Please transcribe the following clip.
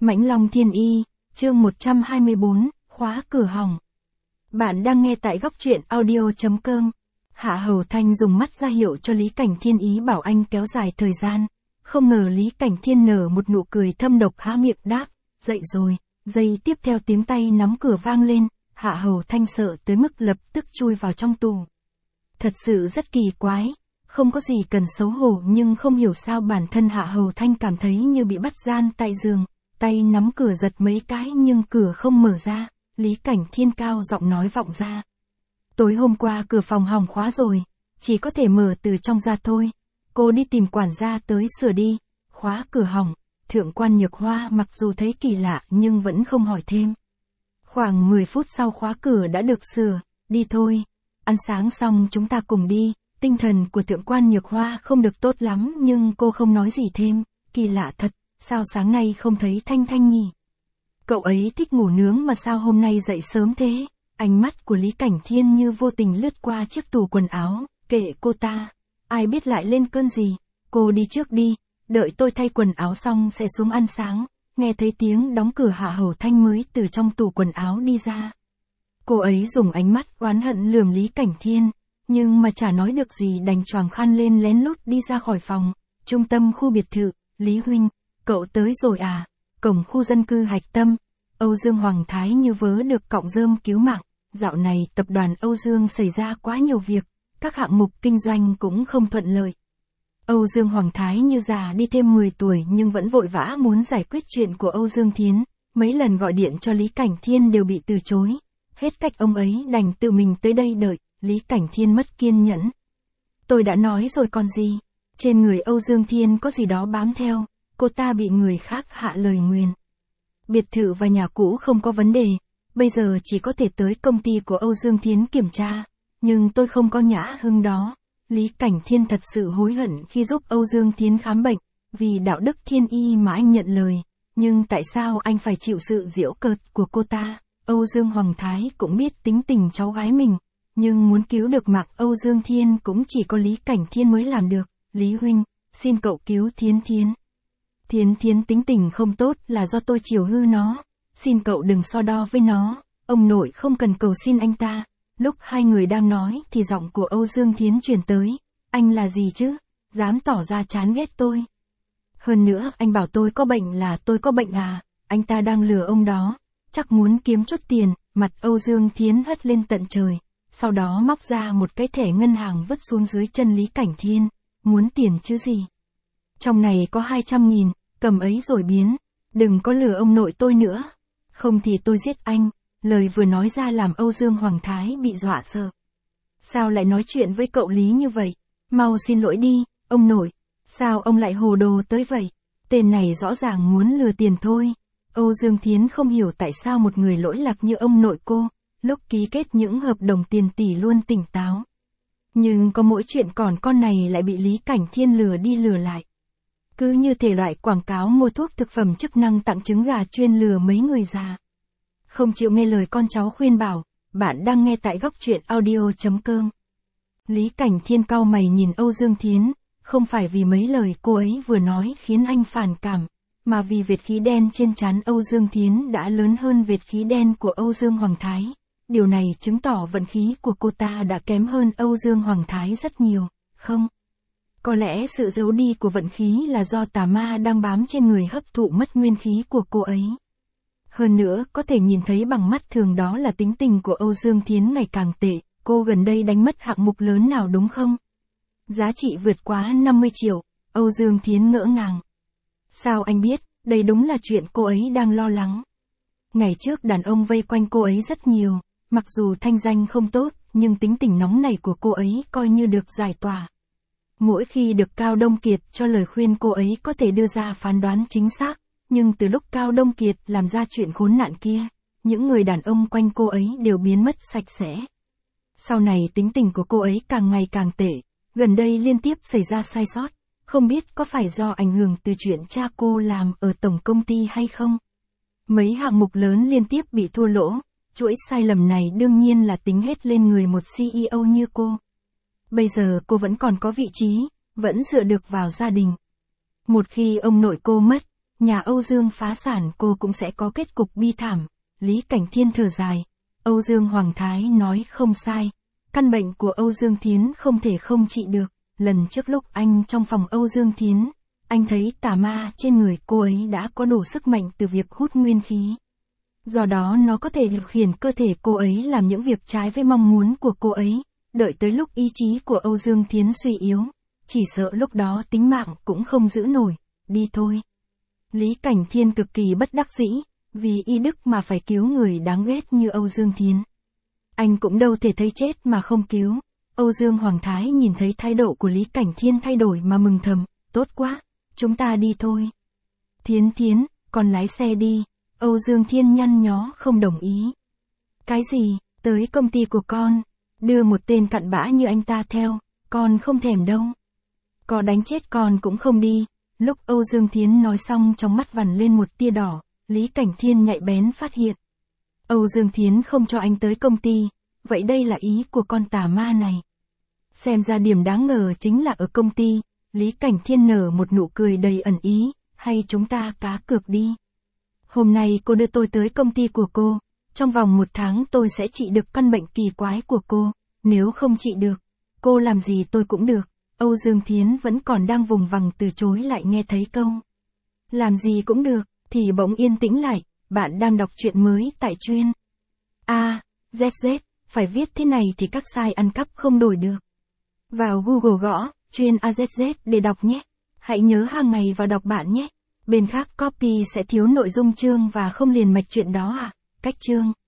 Mãnh Long Thiên Y, chương 124, khóa cửa hỏng. Bạn đang nghe tại góc truyện audio.com. Hạ Hầu Thanh dùng mắt ra hiệu cho Lý Cảnh Thiên ý bảo anh kéo dài thời gian. Không ngờ Lý Cảnh Thiên nở một nụ cười thâm độc há miệng đáp, dậy rồi. Giây tiếp theo tiếng tay nắm cửa vang lên, Hạ Hầu Thanh sợ tới mức lập tức chui vào trong tù. Thật sự rất kỳ quái, không có gì cần xấu hổ nhưng không hiểu sao bản thân Hạ Hầu Thanh cảm thấy như bị bắt gian tại giường. Tay nắm cửa giật mấy cái nhưng cửa không mở ra, Lý Cảnh Thiên cao giọng nói vọng ra. Tối hôm qua cửa phòng hỏng khóa rồi, chỉ có thể mở từ trong ra thôi. Cô đi tìm quản gia tới sửa đi, khóa cửa hỏng. Thượng quan Nhược Hoa mặc dù thấy kỳ lạ nhưng vẫn không hỏi thêm. Khoảng 10 phút sau khóa cửa đã được sửa, đi thôi. Ăn sáng xong chúng ta cùng đi. Tinh thần của thượng quan Nhược Hoa không được tốt lắm nhưng cô không nói gì thêm, kỳ lạ thật. Sao sáng nay không thấy Thanh Thanh nhỉ? Cậu ấy thích ngủ nướng mà sao hôm nay dậy sớm thế? Ánh mắt của Lý Cảnh Thiên như vô tình lướt qua chiếc tủ quần áo, kệ cô ta. Ai biết lại lên cơn gì? Cô đi trước đi, đợi tôi thay quần áo xong sẽ xuống ăn sáng. Nghe thấy tiếng đóng cửa Hạ Hầu Thanh mới từ trong tủ quần áo đi ra. Cô ấy dùng ánh mắt oán hận lườm Lý Cảnh Thiên, nhưng mà chả nói được gì đành choàng khăn lên lén lút đi ra khỏi phòng. Trung tâm khu biệt thự, Lý Huynh. Cậu tới rồi à? Cổng khu dân cư Hạch Tâm. Âu Dương Hoàng Thái như vớ được cọng rơm cứu mạng. Dạo này tập đoàn Âu Dương xảy ra quá nhiều việc, các hạng mục kinh doanh cũng không thuận lợi. Âu Dương Hoàng Thái như già đi thêm 10 tuổi nhưng vẫn vội vã muốn giải quyết chuyện của Âu Dương Thiến. Mấy lần gọi điện cho Lý Cảnh Thiên đều bị từ chối. Hết cách ông ấy đành tự mình tới đây đợi. Lý Cảnh Thiên mất kiên nhẫn. Tôi đã nói rồi còn gì. Trên người Âu Dương Thiên có gì đó bám theo. Cô ta bị người khác hạ lời nguyền. Biệt thự và nhà cũ không có vấn đề, bây giờ chỉ có thể tới công ty của Âu Dương Thiến kiểm tra, nhưng tôi không có nhã hứng đó. Lý Cảnh Thiên thật sự hối hận khi giúp Âu Dương Thiến khám bệnh, vì đạo đức thiên y mà anh nhận lời, nhưng tại sao anh phải chịu sự giễu cợt của cô ta? Âu Dương Hoàng Thái cũng biết tính tình cháu gái mình, nhưng muốn cứu được mạng Âu Dương Thiên cũng chỉ có Lý Cảnh Thiên mới làm được. Lý Huynh, xin cậu cứu Thiến Thiến. Thiến Thiến tính tình không tốt là do tôi chiều hư nó, xin cậu đừng so đo với nó, ông nội không cần cầu xin anh ta. Lúc hai người đang nói thì giọng của Âu Dương Thiến truyền tới, anh là gì chứ, dám tỏ ra chán ghét tôi. Hơn nữa anh bảo tôi có bệnh là tôi có bệnh à, anh ta đang lừa ông đó, chắc muốn kiếm chút tiền. Mặt Âu Dương Thiến hất lên tận trời, sau đó móc ra một cái thẻ ngân hàng vứt xuống dưới chân Lý Cảnh Thiên, muốn tiền chứ gì. Trong này có 200.000, cầm ấy rồi biến, đừng có lừa ông nội tôi nữa, không thì tôi giết anh. Lời vừa nói ra làm Âu Dương Hoàng Thái bị dọa sợ. Sao lại nói chuyện với cậu Lý như vậy? Mau xin lỗi đi, ông nội, sao ông lại hồ đồ tới vậy? Tên này rõ ràng muốn lừa tiền thôi. Âu Dương Thiến không hiểu tại sao một người lỗi lạc như ông nội cô, lúc ký kết những hợp đồng tiền tỷ luôn tỉnh táo. Nhưng có mỗi chuyện còn con này lại bị Lý Cảnh Thiên lừa đi lừa lại. Cứ như thể loại quảng cáo mua thuốc thực phẩm chức năng tặng trứng gà chuyên lừa mấy người già. Không chịu nghe lời con cháu khuyên bảo, bạn đang nghe tại góc truyện audio.com. Lý Cảnh Thiên cau mày nhìn Âu Dương Thiến, không phải vì mấy lời cô ấy vừa nói khiến anh phản cảm, mà vì vệt khí đen trên trán Âu Dương Thiến đã lớn hơn vệt khí đen của Âu Dương Hoàng Thái. Điều này chứng tỏ vận khí của cô ta đã kém hơn Âu Dương Hoàng Thái rất nhiều, không? Có lẽ sự giấu đi của vận khí là do tà ma đang bám trên người hấp thụ mất nguyên khí của cô ấy. Hơn nữa, có thể nhìn thấy bằng mắt thường đó là tính tình của Âu Dương Thiến ngày càng tệ, cô gần đây đánh mất hạng mục lớn nào đúng không? Giá trị vượt quá 50 triệu, Âu Dương Thiến ngỡ ngàng. Sao anh biết, đây đúng là chuyện cô ấy đang lo lắng. Ngày trước đàn ông vây quanh cô ấy rất nhiều, mặc dù thanh danh không tốt, nhưng tính tình nóng này của cô ấy coi như được giải tỏa. Mỗi khi được Cao Đông Kiệt cho lời khuyên cô ấy có thể đưa ra phán đoán chính xác, nhưng từ lúc Cao Đông Kiệt làm ra chuyện khốn nạn kia, những người đàn ông quanh cô ấy đều biến mất sạch sẽ. Sau này tính tình của cô ấy càng ngày càng tệ, gần đây liên tiếp xảy ra sai sót, không biết có phải do ảnh hưởng từ chuyện cha cô làm ở tổng công ty hay không. Mấy hạng mục lớn liên tiếp bị thua lỗ, chuỗi sai lầm này đương nhiên là tính hết lên người một CEO như cô. Bây giờ cô vẫn còn có vị trí, vẫn dựa được vào gia đình. Một khi ông nội cô mất, nhà Âu Dương phá sản cô cũng sẽ có kết cục bi thảm. Lý Cảnh Thiên thở dài. Âu Dương Hoàng Thái nói không sai. Căn bệnh của Âu Dương Thiến không thể không trị được. Lần trước lúc anh trong phòng Âu Dương Thiến, anh thấy tà ma trên người cô ấy đã có đủ sức mạnh từ việc hút nguyên khí. Do đó nó có thể điều khiển cơ thể cô ấy làm những việc trái với mong muốn của cô ấy. Đợi tới lúc ý chí của Âu Dương Thiến suy yếu, chỉ sợ lúc đó tính mạng cũng không giữ nổi. Đi thôi. Lý Cảnh Thiên cực kỳ bất đắc dĩ, vì y đức mà phải cứu người đáng ghét như Âu Dương Thiến. Anh cũng đâu thể thấy chết mà không cứu. Âu Dương Hoàng Thái nhìn thấy thái độ của Lý Cảnh Thiên thay đổi mà mừng thầm, tốt quá, chúng ta đi thôi. Thiến, con lái xe đi. Âu Dương Thiên nhăn nhó không đồng ý. Cái gì, tới công ty của con, đưa một tên cặn bã như anh ta theo, con không thèm đâu. Có đánh chết con cũng không đi. Lúc Âu Dương Thiến nói xong trong mắt vằn lên một tia đỏ, Lý Cảnh Thiên nhạy bén phát hiện. Âu Dương Thiến không cho anh tới công ty, vậy đây là ý của con tà ma này. Xem ra điểm đáng ngờ chính là ở công ty. Lý Cảnh Thiên nở một nụ cười đầy ẩn ý, hay chúng ta cá cược đi. Hôm nay cô đưa tôi tới công ty của cô, trong vòng 1 tháng tôi sẽ trị được căn bệnh kỳ quái của cô, nếu không trị được, cô làm gì tôi cũng được. Âu Dương Thiến vẫn còn đang vùng vằng từ chối lại nghe thấy câu làm gì cũng được, thì bỗng yên tĩnh lại. Bạn đang đọc truyện mới tại Chuyên AZZ, phải viết thế này thì các site ăn cắp không đổi được. Vào Google gõ Chuyên AZZ để đọc nhé. Hãy nhớ hàng ngày vào đọc bạn nhé. Bên khác copy sẽ thiếu nội dung chương và không liền mạch chuyện đó à. Cách chương